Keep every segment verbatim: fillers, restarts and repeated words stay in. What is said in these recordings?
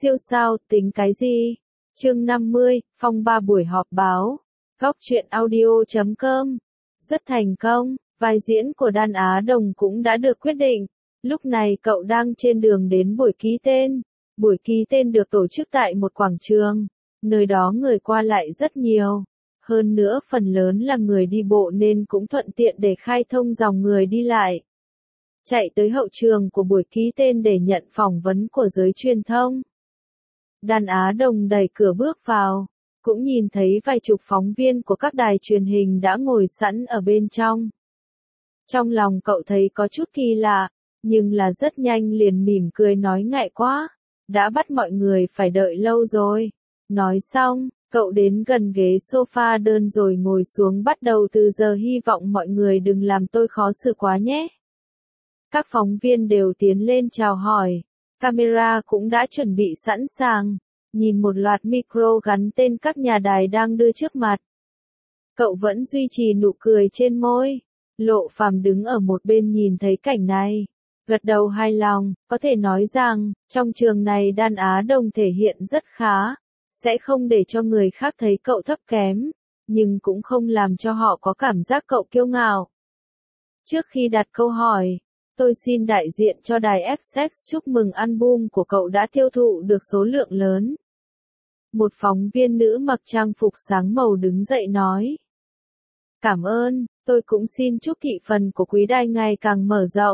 Siêu sao, tính cái gì? Chương năm mươi, phong ba buổi họp báo. Góc truyện audio chấm com. Rất thành công, vai diễn của Đan Á Đồng cũng đã được quyết định. Lúc này cậu đang trên đường đến buổi ký tên. Buổi ký tên được tổ chức tại một quảng trường. Nơi đó người qua lại rất nhiều. Hơn nữa phần lớn là người đi bộ nên cũng thuận tiện để khai thông dòng người đi lại. Chạy tới hậu trường của buổi ký tên để nhận phỏng vấn của giới truyền thông. Đan Á Đồng đẩy cửa bước vào, cũng nhìn thấy vài chục phóng viên của các đài truyền hình đã ngồi sẵn ở bên trong. Trong lòng cậu thấy có chút kỳ lạ, nhưng là rất nhanh liền mỉm cười nói ngại quá, đã bắt mọi người phải đợi lâu rồi. Nói xong, cậu đến gần ghế sofa đơn rồi ngồi xuống bắt đầu từ giờ hy vọng mọi người đừng làm tôi khó xử quá nhé. Các phóng viên đều tiến lên chào hỏi. Camera cũng đã chuẩn bị sẵn sàng, nhìn một loạt micro gắn tên các nhà đài đang đưa trước mặt. Cậu vẫn duy trì nụ cười trên môi. Lộ Phàm đứng ở một bên nhìn thấy cảnh này, gật đầu hài lòng, có thể nói rằng, trong trường này Đan Á Đồng thể hiện rất khá, sẽ không để cho người khác thấy cậu thấp kém, nhưng cũng không làm cho họ có cảm giác cậu kiêu ngạo. Trước khi đặt câu hỏi, tôi xin đại diện cho đài ét ích chúc mừng album của cậu đã tiêu thụ được số lượng lớn. Một phóng viên nữ mặc trang phục sáng màu đứng dậy nói. Cảm ơn, tôi cũng xin chúc thị phần của quý đài ngày càng mở rộng.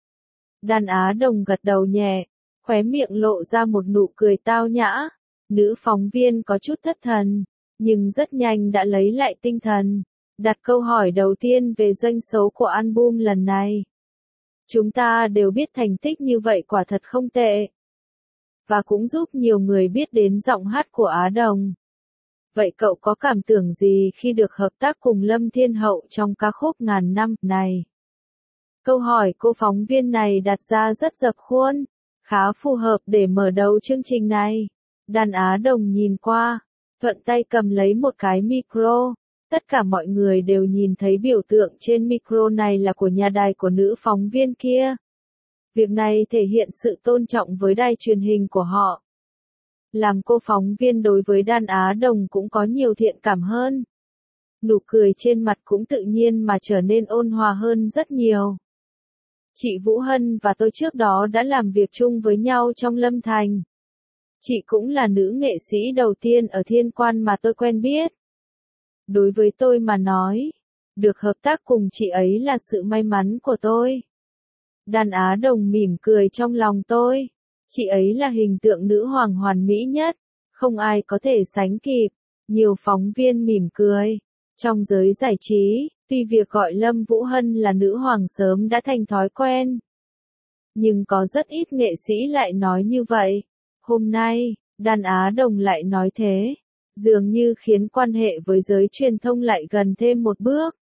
Đan Á Đồng gật đầu nhẹ, khóe miệng lộ ra một nụ cười tao nhã. Nữ phóng viên có chút thất thần, nhưng rất nhanh đã lấy lại tinh thần, đặt câu hỏi đầu tiên về doanh số của album lần này. Chúng ta đều biết thành tích như vậy quả thật không tệ. Và cũng giúp nhiều người biết đến giọng hát của Á Đồng. Vậy cậu có cảm tưởng gì khi được hợp tác cùng Lâm Thiên Hậu trong ca khúc Ngàn Năm này? Câu hỏi cô phóng viên này đặt ra rất dập khuôn, khá phù hợp để mở đầu chương trình này. Đan Á Đồng nhìn qua, thuận tay cầm lấy một cái micro. Tất cả mọi người đều nhìn thấy biểu tượng trên micro này là của nhà đài của nữ phóng viên kia. Việc này thể hiện sự tôn trọng với đài truyền hình của họ. Làm cô phóng viên đối với Đan Á Đồng cũng có nhiều thiện cảm hơn. Nụ cười trên mặt cũng tự nhiên mà trở nên ôn hòa hơn rất nhiều. Chị Vũ Hân và tôi trước đó đã làm việc chung với nhau trong Lâm Thành. Chị cũng là nữ nghệ sĩ đầu tiên ở Thiên Quan mà tôi quen biết. Đối với tôi mà nói, được hợp tác cùng chị ấy là sự may mắn của tôi. Đan Á Đồng mỉm cười trong lòng tôi. Chị ấy là hình tượng nữ hoàng hoàn mỹ nhất, không ai có thể sánh kịp. Nhiều phóng viên mỉm cười. Trong giới giải trí, tuy việc gọi Lâm Vũ Hân là nữ hoàng sớm đã thành thói quen, nhưng có rất ít nghệ sĩ lại nói như vậy. Hôm nay, Đan Á Đồng lại nói thế, dường như khiến quan hệ với giới truyền thông lại gần thêm một bước.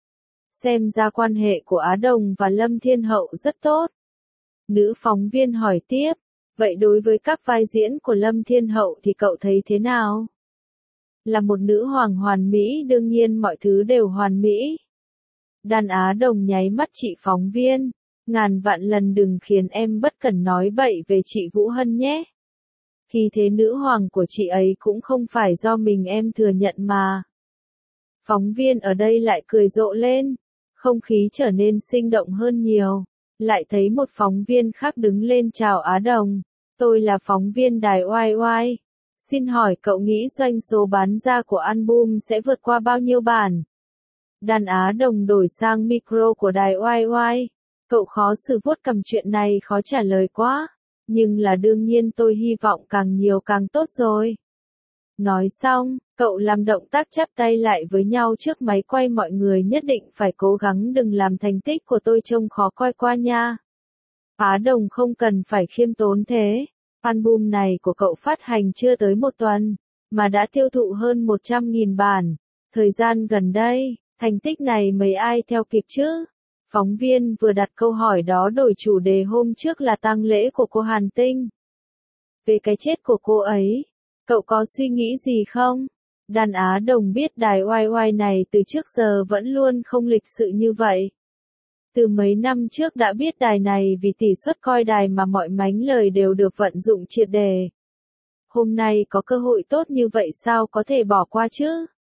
Xem ra quan hệ của Á Đồng và Lâm Thiên Hậu rất tốt. Nữ phóng viên hỏi tiếp, vậy đối với các vai diễn của Lâm Thiên Hậu thì cậu thấy thế nào? Là một nữ hoàng hoàn mỹ đương nhiên mọi thứ đều hoàn mỹ. Đan Á Đồng nháy mắt chị phóng viên, ngàn vạn lần đừng khiến em bất cẩn nói bậy về chị Vũ Hân nhé. Khi thế nữ hoàng của chị ấy cũng không phải do mình em thừa nhận mà. Phóng viên ở đây lại cười rộ lên, không khí trở nên sinh động hơn nhiều. Lại thấy một phóng viên khác đứng lên chào Á Đồng. Tôi là phóng viên đài oai oai. Xin hỏi cậu nghĩ doanh số bán ra của album sẽ vượt qua bao nhiêu bản? Đan Á Đồng đổi sang micro của đài oai oai. Cậu khó xử vuốt cầm chuyện này khó trả lời quá. Nhưng là đương nhiên tôi hy vọng càng nhiều càng tốt rồi. Nói xong, cậu làm động tác chắp tay lại với nhau trước máy quay mọi người nhất định phải cố gắng đừng làm thành tích của tôi trông khó coi qua nha. Á Đồng không cần phải khiêm tốn thế. Album này của cậu phát hành chưa tới một tuần, mà đã tiêu thụ hơn một trăm nghìn bản. Thời gian gần đây, thành tích này mấy ai theo kịp chứ? Phóng viên vừa đặt câu hỏi đó đổi chủ đề hôm trước là tang lễ của cô Hàn Tinh. Về cái chết của cô ấy, cậu có suy nghĩ gì không? Đan Á Đồng biết đài oai oai này từ trước giờ vẫn luôn không lịch sự như vậy. Từ mấy năm trước đã biết đài này vì tỷ suất coi đài mà mọi mánh lời đều được vận dụng triệt đề. hôm nay có cơ hội tốt như vậy sao có thể bỏ qua chứ?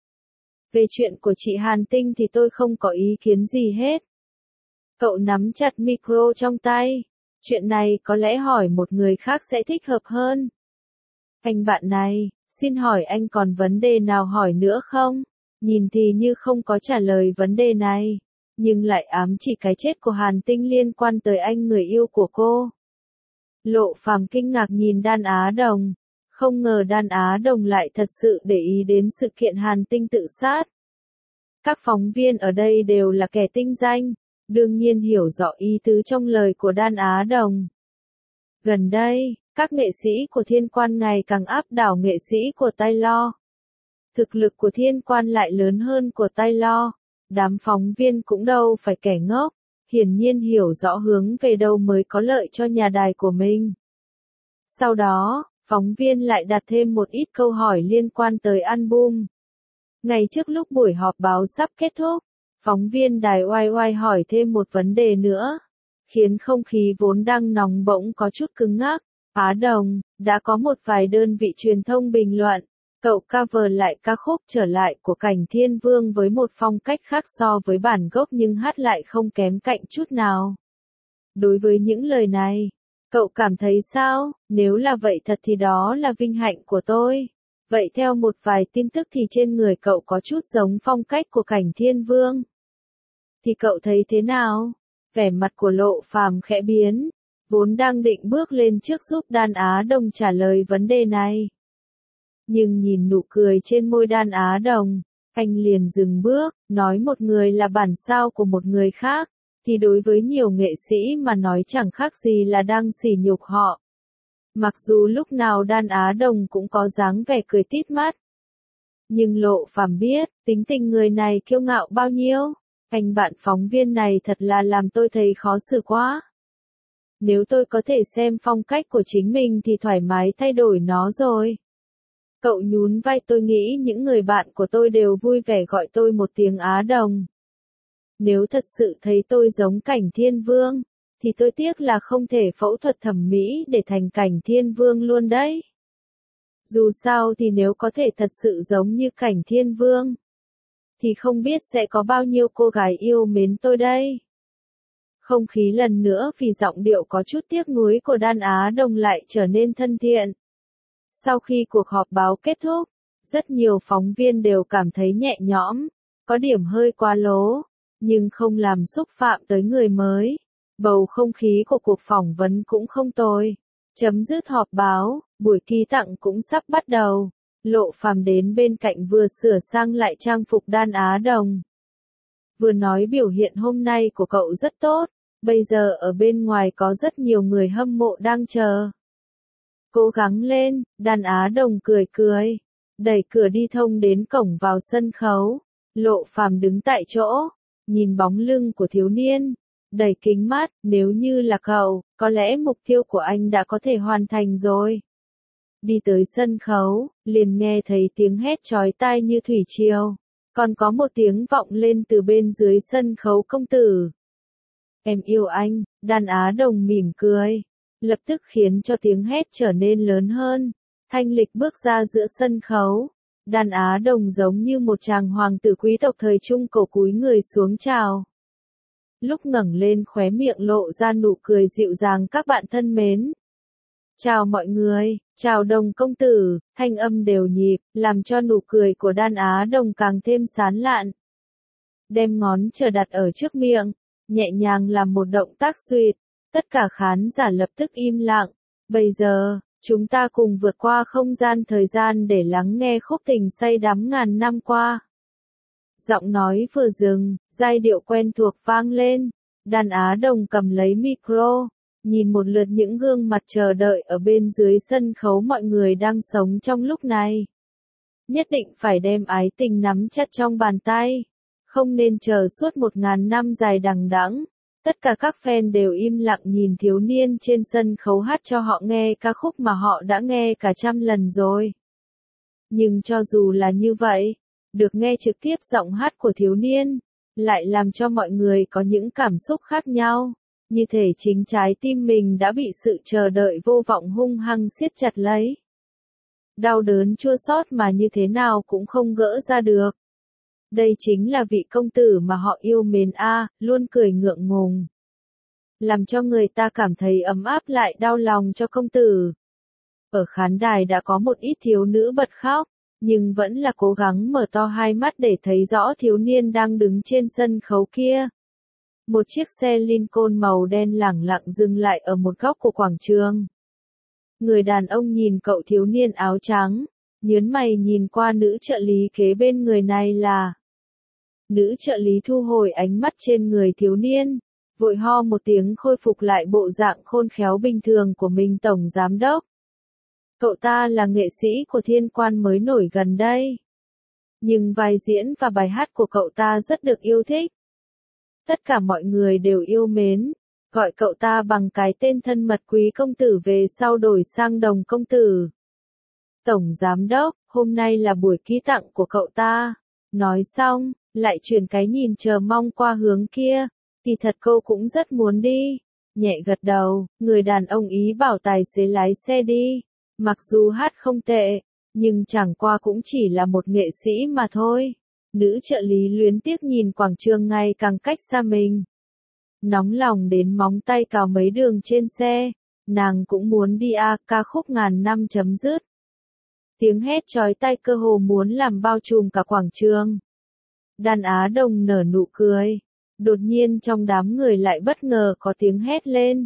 Về chuyện của chị Hàn Tinh thì tôi không có ý kiến gì hết. Cậu nắm chặt micro trong tay. Chuyện này có lẽ hỏi một người khác sẽ thích hợp hơn. Anh bạn này, xin hỏi anh còn vấn đề nào hỏi nữa không? Nhìn thì như không có trả lời vấn đề này, nhưng lại ám chỉ cái chết của Hàn Tinh liên quan tới anh người yêu của cô. Lộ Phàm kinh ngạc nhìn Đan Á Đồng. Không ngờ Đan Á Đồng lại thật sự để ý đến sự kiện Hàn Tinh tự sát. Các phóng viên ở đây đều là kẻ tinh danh, đương nhiên hiểu rõ ý tứ trong lời của Đan Á Đồng. Gần đây, các nghệ sĩ của Thiên Quan ngày càng áp đảo nghệ sĩ của Taylor. Thực lực của Thiên Quan lại lớn hơn của Taylor. Đám phóng viên cũng đâu phải kẻ ngốc, hiển nhiên hiểu rõ hướng về đâu mới có lợi cho nhà đài của mình. Sau đó, phóng viên lại đặt thêm một ít câu hỏi liên quan tới album. Ngay trước lúc buổi họp báo sắp kết thúc, phóng viên đài oai oai hỏi thêm một vấn đề nữa, khiến không khí vốn đang nóng bỗng có chút cứng ngắc. Á Đồng, đã có một vài đơn vị truyền thông bình luận, cậu cover lại ca khúc Trở Lại của Cảnh Thiên Vương với một phong cách khác so với bản gốc nhưng hát lại không kém cạnh chút nào. Đối với những lời này, cậu cảm thấy sao? Nếu là vậy thật thì đó là vinh hạnh của tôi. Vậy theo một vài tin tức thì trên người cậu có chút giống phong cách của Cảnh Thiên Vương. Thì cậu thấy thế nào? Vẻ mặt của Lộ Phàm khẽ biến, vốn đang định bước lên trước giúp Đan Á Đồng trả lời vấn đề này. Nhưng nhìn nụ cười trên môi Đan Á Đồng, anh liền dừng bước, nói một người là bản sao của một người khác, thì đối với nhiều nghệ sĩ mà nói chẳng khác gì là đang sỉ nhục họ. Mặc dù lúc nào Đan Á Đồng cũng có dáng vẻ cười tít mắt. Nhưng Lộ Phàm biết, tính tình người này kiêu ngạo bao nhiêu. Anh bạn phóng viên này thật là làm tôi thấy khó xử quá. Nếu tôi có thể xem phong cách của chính mình thì thoải mái thay đổi nó rồi. Cậu nhún vai, tôi nghĩ những người bạn của tôi đều vui vẻ gọi tôi một tiếng Á Đồng. Nếu thật sự thấy tôi giống Cảnh Thiên Vương, thì tôi tiếc là không thể phẫu thuật thẩm mỹ để thành Cảnh Thiên Vương luôn đấy. Dù sao thì nếu có thể thật sự giống như Cảnh Thiên Vương, thì không biết sẽ có bao nhiêu cô gái yêu mến tôi đây. Không khí lần nữa vì giọng điệu có chút tiếc nuối của Đan Á Đồng lại trở nên thân thiện. Sau khi cuộc họp báo kết thúc, rất nhiều phóng viên đều cảm thấy nhẹ nhõm, có điểm hơi quá lố, nhưng không làm xúc phạm tới người mới. Bầu không khí của cuộc phỏng vấn cũng không tồi. Chấm dứt họp báo, buổi ký tặng cũng sắp bắt đầu. Lộ Phàm đến bên cạnh vừa sửa sang lại trang phục Đan Á Đồng. Vừa nói biểu hiện hôm nay của cậu rất tốt, bây giờ ở bên ngoài có rất nhiều người hâm mộ đang chờ. Cố gắng lên, Đan Á Đồng cười cười, đẩy cửa đi thông đến cổng vào sân khấu. Lộ Phàm đứng tại chỗ, nhìn bóng lưng của thiếu niên, đầy kính mắt, nếu như là cậu, có lẽ mục tiêu của anh đã có thể hoàn thành rồi. Đi tới sân khấu, liền nghe thấy tiếng hét chói tai như thủy triều, còn có một tiếng vọng lên từ bên dưới sân khấu, công tử. Em yêu anh, Đan Á Đồng mỉm cười, lập tức khiến cho tiếng hét trở nên lớn hơn. Thanh Lịch bước ra giữa sân khấu, Đan Á Đồng giống như một chàng hoàng tử quý tộc thời trung cổ cúi người xuống chào. Lúc ngẩng lên khóe miệng lộ ra nụ cười dịu dàng, các bạn thân mến. Chào mọi người, chào Đồng công tử, thanh âm đều nhịp, làm cho nụ cười của Đan Á Đồng càng thêm sán lạn. Đem ngón trỏ đặt ở trước miệng, nhẹ nhàng làm một động tác suyệt, tất cả khán giả lập tức im lặng. Bây giờ, chúng ta cùng vượt qua không gian thời gian để lắng nghe khúc tình say đắm ngàn năm qua. Giọng nói vừa dừng, giai điệu quen thuộc vang lên. Đan Á Đồng cầm lấy micro, nhìn một lượt những gương mặt chờ đợi ở bên dưới sân khấu, mọi người đang sống trong lúc này. Nhất định phải đem ái tình nắm chặt trong bàn tay, không nên chờ suốt một ngàn năm dài đằng đẵng. Tất cả các fan đều im lặng nhìn thiếu niên trên sân khấu hát cho họ nghe ca khúc mà họ đã nghe cả trăm lần rồi. Nhưng cho dù là như vậy, được nghe trực tiếp giọng hát của thiếu niên, lại làm cho mọi người có những cảm xúc khác nhau, như thể chính trái tim mình đã bị sự chờ đợi vô vọng hung hăng siết chặt lấy. đau đớn chua xót mà như thế nào cũng không gỡ ra được. Đây chính là vị công tử mà họ yêu mến a, luôn cười ngượng ngùng. Làm cho người ta cảm thấy ấm áp lại đau lòng cho công tử. Ở khán đài đã có một ít thiếu nữ bật khóc, nhưng vẫn là cố gắng mở to hai mắt để thấy rõ thiếu niên đang đứng trên sân khấu kia. Một chiếc xe Lincoln màu đen lẳng lặng dừng lại ở một góc của quảng trường. Người đàn ông nhìn cậu thiếu niên áo trắng, nhớn mày nhìn qua nữ trợ lý kế bên người này là. Nữ trợ lý thu hồi ánh mắt trên người thiếu niên, vội ho một tiếng khôi phục lại bộ dạng khôn khéo bình thường của mình. Tổng giám đốc. Cậu ta là nghệ sĩ của Thiên Quan mới nổi gần đây. Nhưng vai diễn và bài hát của cậu ta rất được yêu thích. Tất cả mọi người đều yêu mến, gọi cậu ta bằng cái tên thân mật Quý công tử, về sau đổi sang Đồng công tử. Tổng giám đốc, hôm nay là buổi ký tặng của cậu ta. Nói xong, lại chuyển cái nhìn chờ mong qua hướng kia. Kỳ thật cô cũng rất muốn đi. Nhẹ gật đầu, người đàn ông ý bảo tài xế lái xe đi. Mặc dù hát không tệ, nhưng chẳng qua cũng chỉ là một nghệ sĩ mà thôi. Nữ trợ lý luyến tiếc nhìn quảng trường ngày càng cách xa mình. Nóng lòng đến móng tay cào mấy đường trên xe, nàng cũng muốn đi a, ca khúc ngàn năm chấm dứt. Tiếng hét chói tai cơ hồ muốn làm bao trùm cả quảng trường. Đàn Á Đồng nở nụ cười. Đột nhiên trong đám người lại bất ngờ có tiếng hét lên.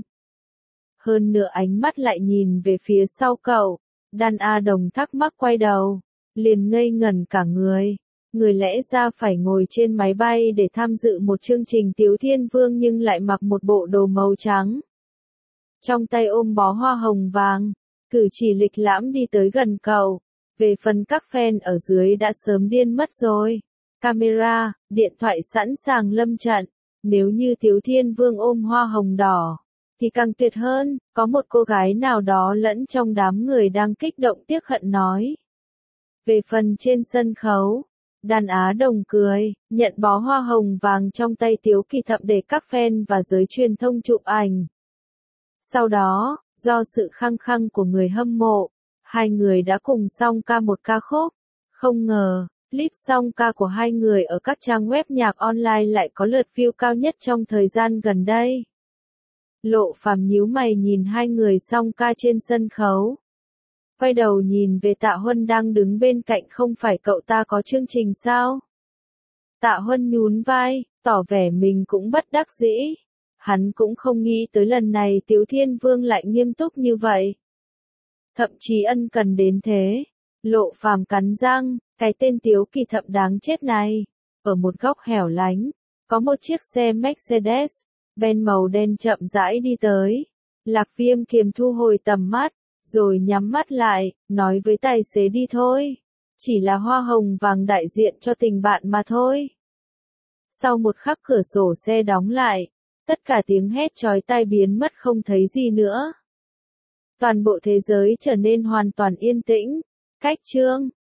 Hơn nữa ánh mắt lại nhìn về phía sau cậu. Đàn Á Đồng thắc mắc quay đầu, liền ngây ngẩn cả người. Người lẽ ra phải ngồi trên máy bay để tham dự một chương trình Tiếu Thiên Vương nhưng lại mặc một bộ đồ màu trắng. Trong tay ôm bó hoa hồng vàng, cử chỉ lịch lãm đi tới gần cậu. Về phần các fan ở dưới đã sớm điên mất rồi. Camera, điện thoại sẵn sàng lâm trận. Nếu như Tiếu Thiên Vương ôm hoa hồng đỏ, thì càng tuyệt hơn. Có một cô gái nào đó lẫn trong đám người đang kích động tiếc hận nói. Về phần trên sân khấu, Đàn Á Đồng cười, nhận bó hoa hồng vàng trong tay Tiếu Kỳ Thậm để các fan và giới truyền thông chụp ảnh. Sau đó, do sự khăng khăng của người hâm mộ, hai người đã cùng song ca một ca khúc. Không ngờ, clip song ca của hai người ở các trang web nhạc online lại có lượt view cao nhất trong thời gian gần đây. Lộ Phàm nhíu mày nhìn hai người song ca trên sân khấu. Quay đầu nhìn về Tạ Huân đang đứng bên cạnh, không phải cậu ta có chương trình sao? Tạ Huân nhún vai, tỏ vẻ mình cũng bất đắc dĩ. Hắn cũng không nghĩ tới lần này Tiếu Thiên Vương lại nghiêm túc như vậy. Thậm chí ân cần đến thế. Lộ Phàm cắn răng, cái tên Tiếu Kỳ Thậm đáng chết này. Ở một góc hẻo lánh, có một chiếc xe Mercedes Benz màu đen chậm rãi đi tới. Lạc Viêm kiềm thu hồi tầm mắt, rồi nhắm mắt lại, nói với tài xế đi thôi. Chỉ là hoa hồng vàng đại diện cho tình bạn mà thôi. Sau một khắc cửa sổ xe đóng lại, tất cả tiếng hét chói tai biến mất không thấy gì nữa. Toàn bộ thế giới trở nên hoàn toàn yên tĩnh. Cách chương